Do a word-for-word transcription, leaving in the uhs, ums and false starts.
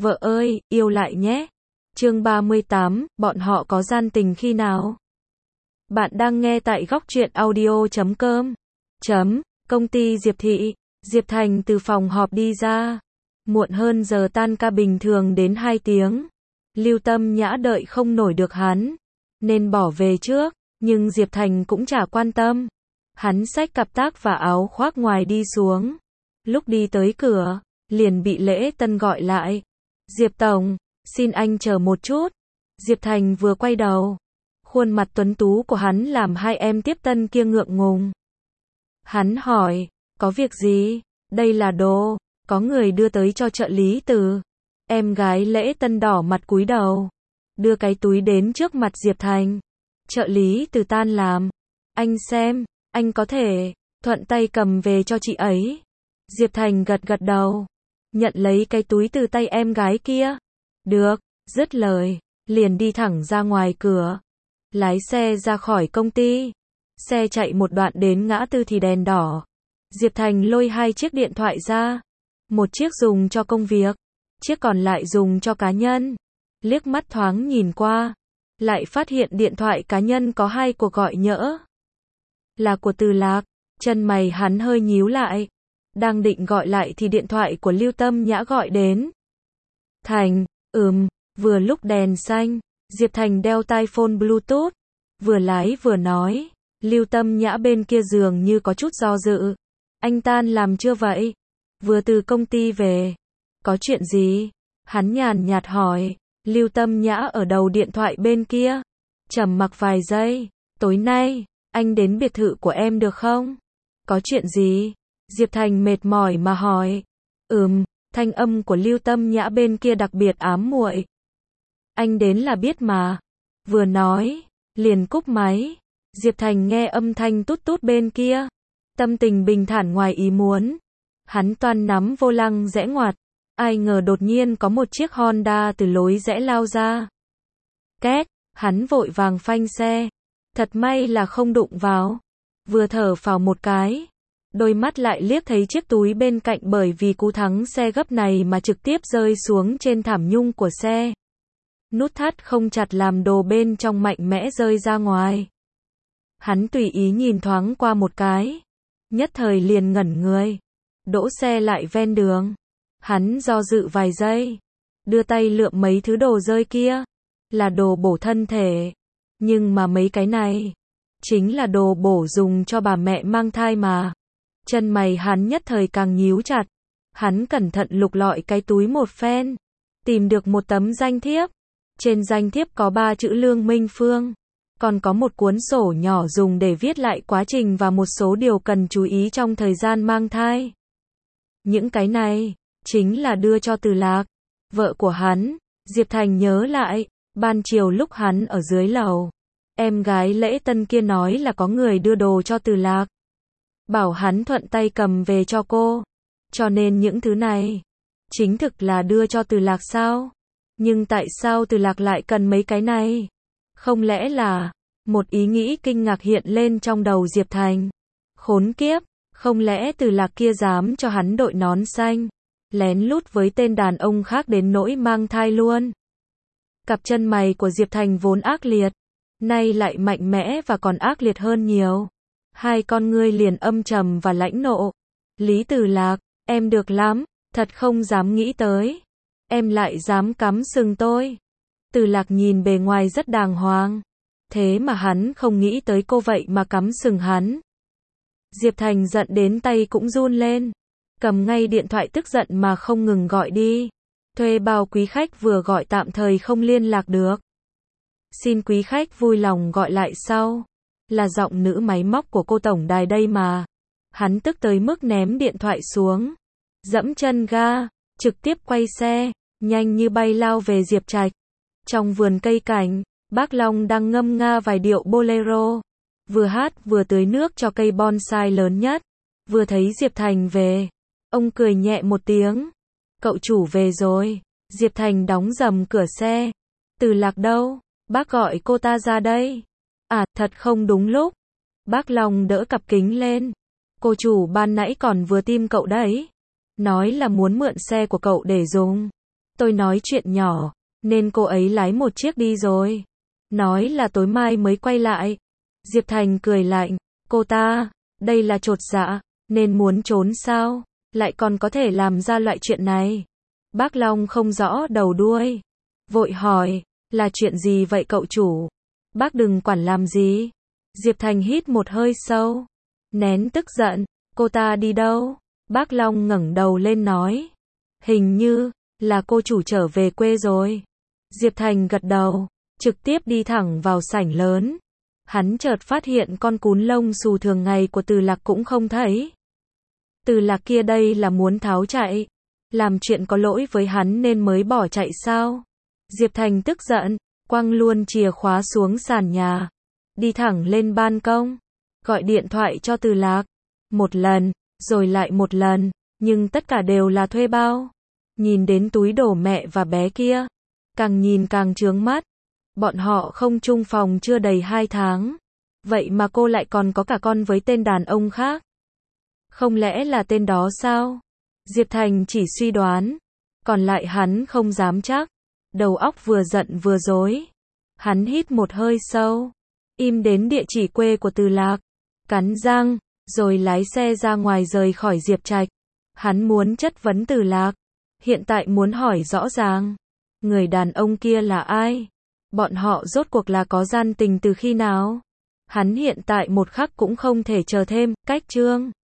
Vợ ơi, yêu lại nhé. Chương ba mươi tám, bọn họ có gian tình khi nào? Bạn đang nghe tại góc truyện audio chấm com. Chấm, công ty Diệp Thị. Diệp Thành từ phòng họp đi ra. Muộn hơn giờ tan ca bình thường đến hai tiếng. Lưu Tâm Nhã đợi không nổi được hắn, nên bỏ về trước, nhưng Diệp Thành cũng chả quan tâm. Hắn xách cặp tác và áo khoác ngoài đi xuống. Lúc đi tới cửa, liền bị Lễ Tân gọi lại. Diệp Tổng, xin anh chờ một chút. Diệp Thành vừa quay đầu. Khuôn mặt tuấn tú của hắn làm hai em tiếp tân kia ngượng ngùng. Hắn hỏi, có việc gì? Đây là đồ, có người đưa tới cho trợ lý Từ. Em gái Lễ Tân đỏ mặt cúi đầu, đưa cái túi đến trước mặt Diệp Thành. Trợ lý Từ tan làm. Anh xem, anh có thể thuận tay cầm về cho chị ấy. Diệp Thành gật gật đầu, nhận lấy cái túi từ tay em gái kia. Được, dứt lời, liền đi thẳng ra ngoài cửa. Lái xe ra khỏi công ty. Xe chạy một đoạn đến ngã tư thì đèn đỏ. Diệp Thành lôi hai chiếc điện thoại ra. Một chiếc dùng cho công việc, chiếc còn lại dùng cho cá nhân. Liếc mắt thoáng nhìn qua, lại phát hiện điện thoại cá nhân có hai cuộc gọi nhỡ. Là của Từ Lạc. Chân mày hắn hơi nhíu lại. Đang định gọi lại thì điện thoại của Lưu Tâm Nhã gọi đến. Thành, ừm, vừa lúc đèn xanh. Diệp Thành đeo tai phone Bluetooth, vừa lái vừa nói. Lưu Tâm Nhã bên kia giường như có chút do dự. Anh tan làm chưa vậy? Vừa từ công ty về. Có chuyện gì? Hắn nhàn nhạt hỏi. Lưu Tâm Nhã ở đầu điện thoại bên kia trầm mặc vài giây. Tối nay, anh đến biệt thự của em được không? Có chuyện gì? Diệp Thành mệt mỏi mà hỏi. Ừm, thanh âm của Lưu Tâm Nhã bên kia đặc biệt ám muội. Anh đến là biết mà. Vừa nói, liền cúp máy. Diệp Thành nghe âm thanh tút tút bên kia, tâm tình bình thản ngoài ý muốn. Hắn toan nắm vô lăng rẽ ngoặt, ai ngờ đột nhiên có một chiếc Honda từ lối rẽ lao ra. Két, hắn vội vàng phanh xe. Thật may là không đụng vào. Vừa thở phào một cái, đôi mắt lại liếc thấy chiếc túi bên cạnh bởi vì cú thắng xe gấp này mà trực tiếp rơi xuống trên thảm nhung của xe. Nút thắt không chặt làm đồ bên trong mạnh mẽ rơi ra ngoài. Hắn tùy ý nhìn thoáng qua một cái, nhất thời liền ngẩn người. Đỗ xe lại ven đường. Hắn do dự vài giây, đưa tay lượm mấy thứ đồ rơi kia. Là đồ bổ thân thể. Nhưng mà mấy cái này chính là đồ bổ dùng cho bà mẹ mang thai mà. Chân mày hắn nhất thời càng nhíu chặt. Hắn cẩn thận lục lọi cái túi một phen, tìm được một tấm danh thiếp. Trên danh thiếp có ba chữ Lương Minh Phương. Còn có một cuốn sổ nhỏ dùng để viết lại quá trình và một số điều cần chú ý trong thời gian mang thai. Những cái này chính là đưa cho Từ Lạc, vợ của hắn. Diệp Thành nhớ lại, ban chiều lúc hắn ở dưới lầu, em gái Lễ Tân kia nói là có người đưa đồ cho Từ Lạc, bảo hắn thuận tay cầm về cho cô. Cho nên những thứ này chính thực là đưa cho Từ Lạc sao? Nhưng tại sao Từ Lạc lại cần mấy cái này? Không lẽ là... Một ý nghĩ kinh ngạc hiện lên trong đầu Diệp Thành. Khốn kiếp, không lẽ Từ Lạc kia dám cho hắn đội nón xanh, lén lút với tên đàn ông khác đến nỗi mang thai luôn? Cặp chân mày của Diệp Thành vốn ác liệt, nay lại mạnh mẽ và còn ác liệt hơn nhiều. Hai con ngươi liền âm trầm và lãnh nộ. Lý Từ Lạc, em được lắm, thật không dám nghĩ tới. Em lại dám cắm sừng tôi. Từ Lạc nhìn bề ngoài rất đàng hoàng, thế mà hắn không nghĩ tới cô vậy mà cắm sừng hắn. Diệp Thành giận đến tay cũng run lên, cầm ngay điện thoại tức giận mà không ngừng gọi đi. Thuê bao quý khách vừa gọi tạm thời không liên lạc được. Xin quý khách vui lòng gọi lại sau. Là giọng nữ máy móc của cô tổng đài đây mà. Hắn tức tới mức ném điện thoại xuống, dẫm chân ga, trực tiếp quay xe, nhanh như bay lao về Diệp Trạch. Trong vườn cây cảnh, bác Long đang ngâm nga vài điệu bolero, vừa hát vừa tưới nước cho cây bonsai lớn nhất. Vừa thấy Diệp Thành về, ông cười nhẹ một tiếng. Cậu chủ về rồi. Diệp Thành đóng rầm cửa xe. Từ Lạc đâu? Bác gọi cô ta ra đây. À, thật không đúng lúc. Bác Long đỡ cặp kính lên. Cô chủ ban nãy còn vừa tìm cậu đấy. Nói là muốn mượn xe của cậu để dùng. Tôi nói chuyện nhỏ, nên cô ấy lái một chiếc đi rồi. Nói là tối mai mới quay lại. Diệp Thành cười lạnh, cô ta, đây là chột dạ, nên muốn trốn sao? Lại còn có thể làm ra loại chuyện này. Bác Long không rõ đầu đuôi. Vội hỏi, là chuyện gì vậy cậu chủ? Bác đừng quản làm gì. Diệp Thành hít một hơi sâu. Nén tức giận, cô ta đi đâu? Bác Long ngẩng đầu lên nói. Hình như, là cô chủ trở về quê rồi. Diệp Thành gật đầu, trực tiếp đi thẳng vào sảnh lớn. Hắn chợt phát hiện con cún lông xù thường ngày của Từ Lạc cũng không thấy. Từ Lạc kia đây là muốn tháo chạy. Làm chuyện có lỗi với hắn nên mới bỏ chạy sao? Diệp Thành tức giận, quăng luôn chìa khóa xuống sàn nhà. Đi thẳng lên ban công. Gọi điện thoại cho Từ Lạc. Một lần, rồi lại một lần, nhưng tất cả đều là thuê bao. Nhìn đến túi đồ mẹ và bé kia, càng nhìn càng chướng mắt. Bọn họ không chung phòng chưa đầy hai tháng. Vậy mà cô lại còn có cả con với tên đàn ông khác. Không lẽ là tên đó sao? Diệp Thành chỉ suy đoán. Còn lại hắn không dám chắc. Đầu óc vừa giận vừa dối. Hắn hít một hơi sâu. Im đến địa chỉ quê của Từ Lạc. Cắn răng, rồi lái xe ra ngoài rời khỏi Diệp Trạch. Hắn muốn chất vấn Từ Lạc. Hiện tại muốn hỏi rõ ràng. Người đàn ông kia là ai? Bọn họ rốt cuộc là có gian tình từ khi nào? Hắn hiện tại một khắc cũng không thể chờ thêm, cách chương.